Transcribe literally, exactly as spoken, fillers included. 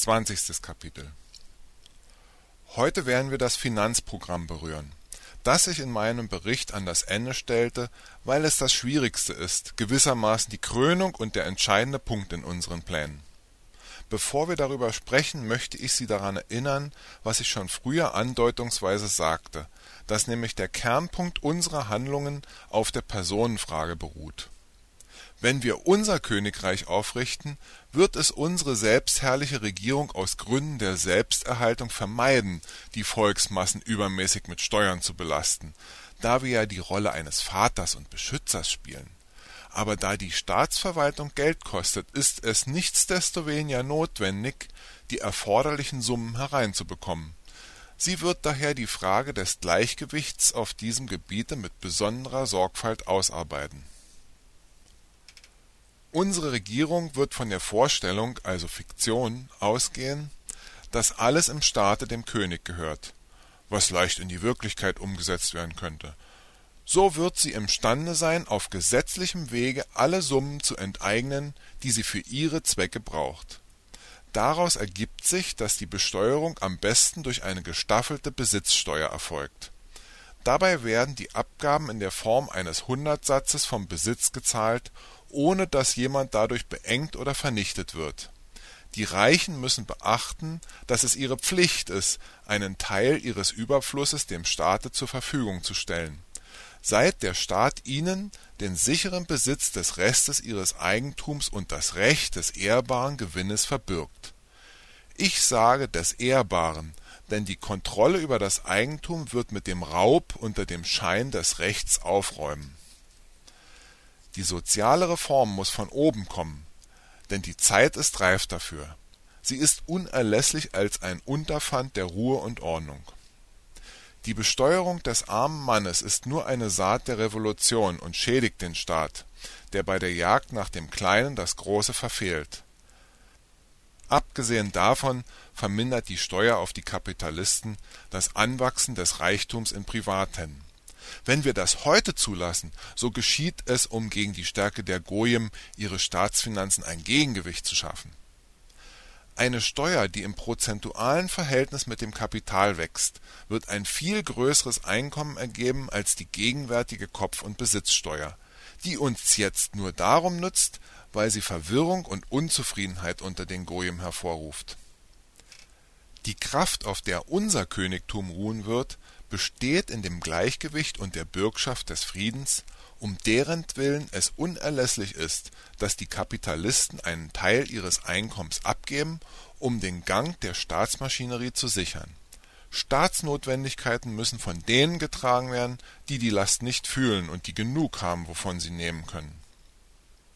Zwanzigstes Kapitel. Heute werden wir das Finanzprogramm berühren, das sich in meinem Bericht an das Ende stellte, weil es das Schwierigste ist, gewissermaßen die Krönung und der entscheidende Punkt in unseren Plänen. Bevor wir darüber sprechen, möchte ich Sie daran erinnern, was ich schon früher andeutungsweise sagte, dass nämlich der Kernpunkt unserer Handlungen auf der Personenfrage beruht. Wenn wir unser Königreich aufrichten, wird es unsere selbstherrliche Regierung aus Gründen der Selbsterhaltung vermeiden, die Volksmassen übermäßig mit Steuern zu belasten, da wir ja die Rolle eines Vaters und Beschützers spielen. Aber da die Staatsverwaltung Geld kostet, ist es nichtsdestoweniger notwendig, die erforderlichen Summen hereinzubekommen. Sie wird daher die Frage des Gleichgewichts auf diesem Gebiete mit besonderer Sorgfalt ausarbeiten. Unsere Regierung wird von der Vorstellung, also Fiktion, ausgehen, dass alles im Staate dem König gehört, was leicht in die Wirklichkeit umgesetzt werden könnte. So wird sie imstande sein, auf gesetzlichem Wege alle Summen zu enteignen, die sie für ihre Zwecke braucht. Daraus ergibt sich, dass die Besteuerung am besten durch eine gestaffelte Besitzsteuer erfolgt. Dabei werden die Abgaben in der Form eines Hundertsatzes vom Besitz gezahlt, ohne dass jemand dadurch beengt oder vernichtet wird. Die Reichen müssen beachten, dass es ihre Pflicht ist, einen Teil ihres Überflusses dem Staate zur Verfügung zu stellen, seit der Staat ihnen den sicheren Besitz des Restes ihres Eigentums und das Recht des ehrbaren Gewinnes verbürgt. Ich sage des Ehrbaren, denn die Kontrolle über das Eigentum wird mit dem Raub unter dem Schein des Rechts aufräumen. Die soziale Reform muss von oben kommen, denn die Zeit ist reif dafür. Sie ist unerlässlich als ein Unterpfand der Ruhe und Ordnung. Die Besteuerung des armen Mannes ist nur eine Saat der Revolution und schädigt den Staat, der bei der Jagd nach dem Kleinen das Große verfehlt. Abgesehen davon vermindert die Steuer auf die Kapitalisten das Anwachsen des Reichtums in Privathänden. Wenn wir das heute zulassen, so geschieht es, um gegen die Stärke der Goyim, ihre Staatsfinanzen, ein Gegengewicht zu schaffen. Eine Steuer, die im prozentualen Verhältnis mit dem Kapital wächst, wird ein viel größeres Einkommen ergeben als die gegenwärtige Kopf- und Besitzsteuer, die uns jetzt nur darum nützt, weil sie Verwirrung und Unzufriedenheit unter den Goyim hervorruft. Die Kraft, auf der unser Königtum ruhen wird, besteht in dem Gleichgewicht und der Bürgschaft des Friedens, um derentwillen es unerlässlich ist, dass die Kapitalisten einen Teil ihres Einkommens abgeben, um den Gang der Staatsmaschinerie zu sichern. Staatsnotwendigkeiten müssen von denen getragen werden, die die Last nicht fühlen und die genug haben, wovon sie nehmen können.